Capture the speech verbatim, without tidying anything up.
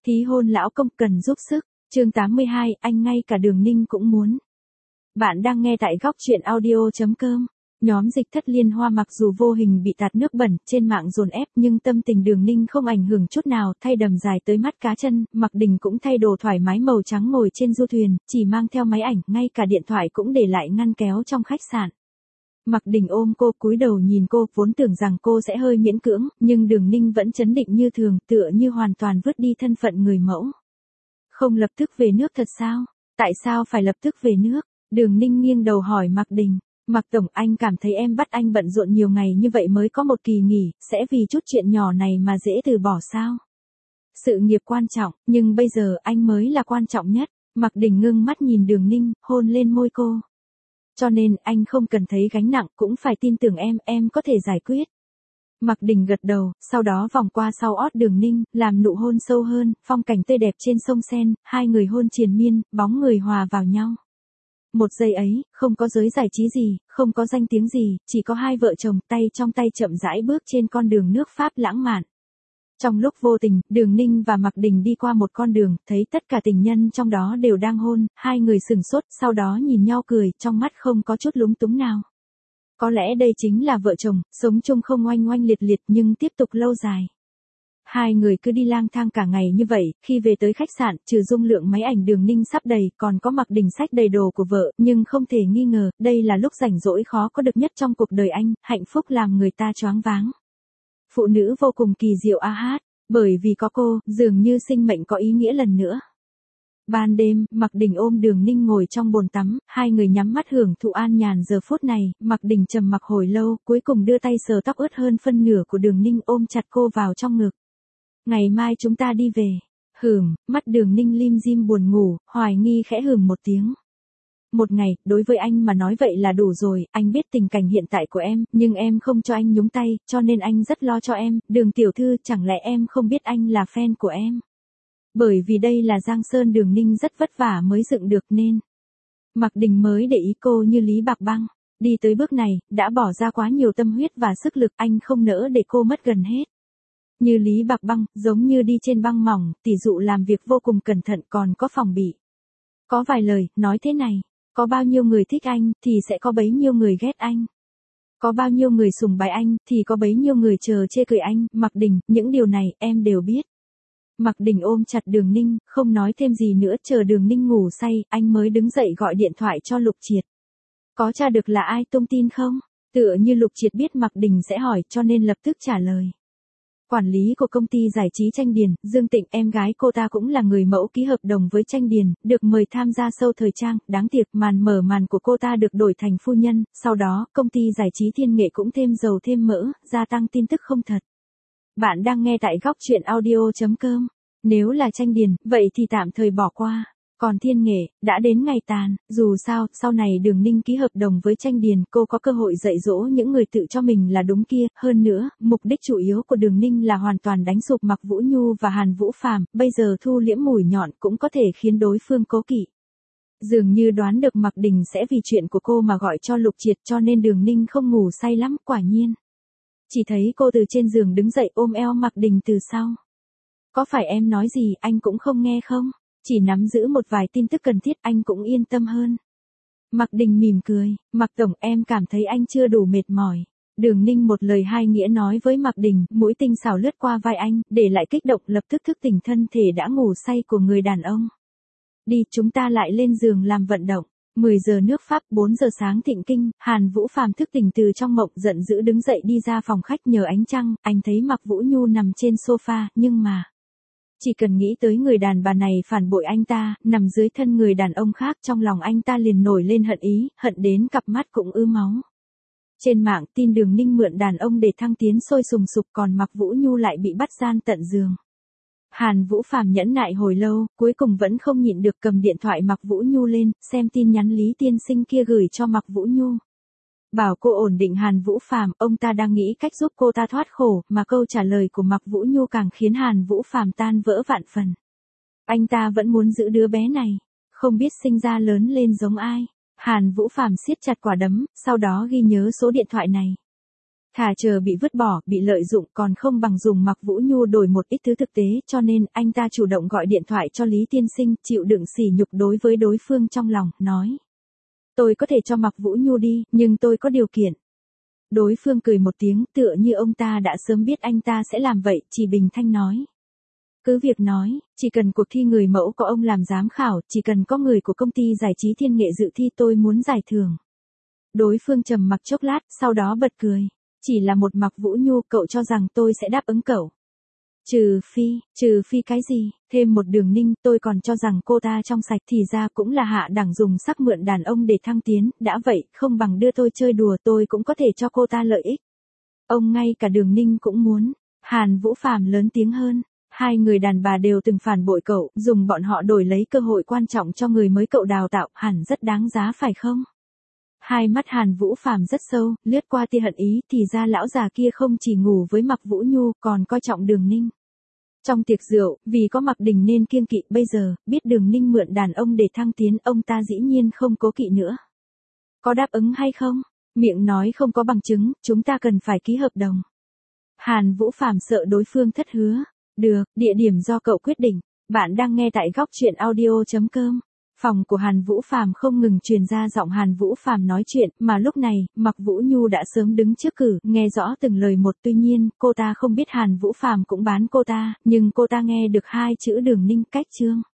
Thí hôn lão công cần giúp sức. Chương tám mươi hai, anh ngay cả Đường Ninh cũng muốn. Bạn đang nghe tại góc truyện audio chấm com. Nhóm Dịch Thất Liên Hoa mặc dù vô hình bị tạt nước bẩn trên mạng dồn ép, nhưng tâm tình Đường Ninh không ảnh hưởng chút nào, thay đầm dài tới mắt cá chân, Mặc Đình cũng thay đồ thoải mái màu trắng ngồi trên du thuyền, chỉ mang theo máy ảnh, ngay cả điện thoại cũng để lại ngăn kéo trong khách sạn. Mặc Đình ôm cô, cúi đầu nhìn cô, vốn tưởng rằng cô sẽ hơi miễn cưỡng, nhưng Đường Ninh vẫn trấn định như thường, tựa như hoàn toàn vứt đi thân phận người mẫu. Không lập tức về nước thật sao? Tại sao phải lập tức về nước? Đường Ninh nghiêng đầu hỏi Mặc Đình. Mặc tổng, anh cảm thấy em bắt anh bận rộn nhiều ngày như vậy mới có một kỳ nghỉ, sẽ vì chút chuyện nhỏ này mà dễ từ bỏ sao? Sự nghiệp quan trọng, nhưng bây giờ anh mới là quan trọng nhất. Mặc Đình ngưng mắt nhìn Đường Ninh, hôn lên môi cô. Cho nên anh không cần thấy gánh nặng, cũng phải tin tưởng em, em có thể giải quyết. Mặc Đình gật đầu, sau đó vòng qua sau ót Đường Ninh, làm nụ hôn sâu hơn, phong cảnh tươi đẹp trên sông Sen, hai người hôn triền miên, bóng người hòa vào nhau. Một giây ấy, không có giới giải trí gì, không có danh tiếng gì, chỉ có hai vợ chồng tay trong tay chậm rãi bước trên con đường nước Pháp lãng mạn. Trong lúc vô tình, Đường Ninh và Mặc Đình đi qua một con đường, thấy tất cả tình nhân trong đó đều đang hôn, hai người sừng sốt, sau đó nhìn nhau cười, trong mắt không có chút lúng túng nào. Có lẽ đây chính là vợ chồng, sống chung không oanh oanh liệt liệt nhưng tiếp tục lâu dài. Hai người cứ đi lang thang cả ngày như vậy, khi về tới khách sạn, trừ dung lượng máy ảnh Đường Ninh sắp đầy, còn có Mặc Đình xách đầy đồ của vợ, nhưng không thể nghi ngờ, đây là lúc rảnh rỗi khó có được nhất trong cuộc đời anh, hạnh phúc làm người ta choáng váng. Phụ nữ vô cùng kỳ diệu a hát, bởi vì có cô, dường như sinh mệnh có ý nghĩa lần nữa. Ban đêm, Mặc Đình ôm Đường Ninh ngồi trong bồn tắm, hai người nhắm mắt hưởng thụ an nhàn giờ phút này, Mặc Đình trầm mặc hồi lâu, cuối cùng đưa tay sờ tóc ướt hơn phân nửa của Đường Ninh ôm chặt cô vào trong ngực. Ngày mai chúng ta đi về. Hửm, mắt Đường Ninh lim dim buồn ngủ, hoài nghi khẽ hửm một tiếng. Một ngày, đối với anh mà nói vậy là đủ rồi, anh biết tình cảnh hiện tại của em, nhưng em không cho anh nhúng tay, cho nên anh rất lo cho em, Đường tiểu thư, chẳng lẽ em không biết anh là fan của em? Bởi vì đây là Giang Sơn Đường Ninh rất vất vả mới dựng được nên. Mặc Đình mới để ý cô như Lý Bạc Băng. Đi tới bước này, đã bỏ ra quá nhiều tâm huyết và sức lực, anh không nỡ để cô mất gần hết. Như Lý Bạc Băng, giống như đi trên băng mỏng, tỷ dụ làm việc vô cùng cẩn thận còn có phòng bị. Có vài lời, nói thế này, có bao nhiêu người thích anh, thì sẽ có bấy nhiêu người ghét anh. Có bao nhiêu người sùng bái anh, thì có bấy nhiêu người chờ chê cười anh, Mặc Đình, những điều này, em đều biết. Mặc Đình ôm chặt Đường Ninh, không nói thêm gì nữa, chờ Đường Ninh ngủ say, anh mới đứng dậy gọi điện thoại cho Lục Triệt. Có tra được là ai tung tin không? Tựa như Lục Triệt biết Mặc Đình sẽ hỏi, cho nên lập tức trả lời. Quản lý của công ty giải trí Tranh Điền, Dương Tịnh, em gái cô ta cũng là người mẫu ký hợp đồng với Tranh Điền, được mời tham gia show thời trang, đáng tiếc màn mở màn của cô ta được đổi thành phu nhân, sau đó, công ty giải trí Thiên Nghệ cũng thêm dầu thêm mỡ, gia tăng tin tức không thật. Bạn đang nghe tại góc truyện audio chấm com. Nếu là Tranh Điền, vậy thì tạm thời bỏ qua. Còn Thiên Nghệ, đã đến ngày tàn, dù sao, sau này Đường Ninh ký hợp đồng với Tranh Điền, cô có cơ hội dạy dỗ những người tự cho mình là đúng kia, hơn nữa, mục đích chủ yếu của Đường Ninh là hoàn toàn đánh sụp Mặc Vũ Nhu và Hàn Vũ Phàm, bây giờ thu liễm mũi nhọn cũng có thể khiến đối phương cố kỵ. Dường như đoán được Mặc Đình sẽ vì chuyện của cô mà gọi cho Lục Triệt, cho nên Đường Ninh không ngủ say lắm, quả nhiên. Chỉ thấy cô từ trên giường đứng dậy ôm eo Mặc Đình từ sau. Có phải em nói gì anh cũng không nghe không? Chỉ nắm giữ một vài tin tức cần thiết anh cũng yên tâm hơn. Mặc Đình mỉm cười, Mặc tổng, em cảm thấy anh chưa đủ mệt mỏi. Đường Ninh một lời hai nghĩa nói với Mặc Đình, mũi tinh xảo lướt qua vai anh, để lại kích động lập tức thức tỉnh thân thể đã ngủ say của người đàn ông. Đi, chúng ta lại lên giường làm vận động. mười giờ nước Pháp, bốn giờ sáng thịnh kinh, Hàn Vũ Phàm thức tỉnh từ trong mộng, giận dữ đứng dậy đi ra phòng khách nhờ ánh trăng, anh thấy Mặc Vũ Nhu nằm trên sofa, nhưng mà... Chỉ cần nghĩ tới người đàn bà này phản bội anh ta, nằm dưới thân người đàn ông khác, trong lòng anh ta liền nổi lên hận ý, hận đến cặp mắt cũng ứ máu. Trên mạng tin Đường Ninh mượn đàn ông để thăng tiến sôi sùng sục, còn Mặc Vũ Nhu lại bị bắt gian tận giường. Hàn Vũ Phàm nhẫn nại hồi lâu, cuối cùng vẫn không nhịn được cầm điện thoại Mặc Vũ Nhu lên, xem tin nhắn Lý tiên sinh kia gửi cho Mặc Vũ Nhu. Bảo cô ổn định Hàn Vũ Phàm, ông ta đang nghĩ cách giúp cô ta thoát khổ, mà câu trả lời của Mặc Vũ Nhu càng khiến Hàn Vũ Phàm tan vỡ vạn phần. Anh ta vẫn muốn giữ đứa bé này, không biết sinh ra lớn lên giống ai. Hàn Vũ Phàm siết chặt quả đấm, sau đó ghi nhớ số điện thoại này. Thà chờ bị vứt bỏ, bị lợi dụng còn không bằng dùng Mạc Vũ Nhu đổi một ít thứ thực tế, cho nên anh ta chủ động gọi điện thoại cho Lý Tiên Sinh, chịu đựng sỉ nhục đối với đối phương trong lòng, nói. Tôi có thể cho Mạc Vũ Nhu đi, nhưng tôi có điều kiện. Đối phương cười một tiếng, tựa như ông ta đã sớm biết anh ta sẽ làm vậy, chỉ bình thanh nói. Cứ việc nói, chỉ cần cuộc thi người mẫu có ông làm giám khảo, chỉ cần có người của công ty giải trí Thiên Nghệ dự thi tôi muốn giải thưởng. Đối phương trầm mặc chốc lát, sau đó bật cười. Chỉ là một Mạc Vũ Nhu, cậu cho rằng tôi sẽ đáp ứng cậu. Trừ phi, trừ phi cái gì, thêm một Đường Ninh, tôi còn cho rằng cô ta trong sạch, thì ra cũng là hạ đẳng dùng sắc mượn đàn ông để thăng tiến, đã vậy, không bằng đưa tôi chơi đùa, tôi cũng có thể cho cô ta lợi ích. Ông ngay cả Đường Ninh cũng muốn. Hàn Vũ Phàm lớn tiếng hơn. Hai người đàn bà đều từng phản bội cậu, dùng bọn họ đổi lấy cơ hội quan trọng cho người mới cậu đào tạo, hẳn rất đáng giá phải không? Hai mắt Hàn Vũ Phàm rất sâu, lướt qua tia hận ý, thì ra lão già kia không chỉ ngủ với Mạc Vũ Nhu, còn coi trọng Đường Ninh. Trong tiệc rượu, vì có Mạc Đình nên kiêng kỵ, bây giờ, biết Đường Ninh mượn đàn ông để thăng tiến, ông ta dĩ nhiên không cố kỵ nữa. Có đáp ứng hay không? Miệng nói không có bằng chứng, chúng ta cần phải ký hợp đồng. Hàn Vũ Phàm sợ đối phương thất hứa. Được, địa điểm do cậu quyết định. Bạn đang nghe tại góc truyện audio chấm com. Phòng của Hàn Vũ Phàm không ngừng truyền ra giọng Hàn Vũ Phàm nói chuyện, mà lúc này, Mạc Vũ Nhu đã sớm đứng trước cửa, nghe rõ từng lời một, tuy nhiên, cô ta không biết Hàn Vũ Phàm cũng bán cô ta, nhưng cô ta nghe được hai chữ Đường Ninh cách chương.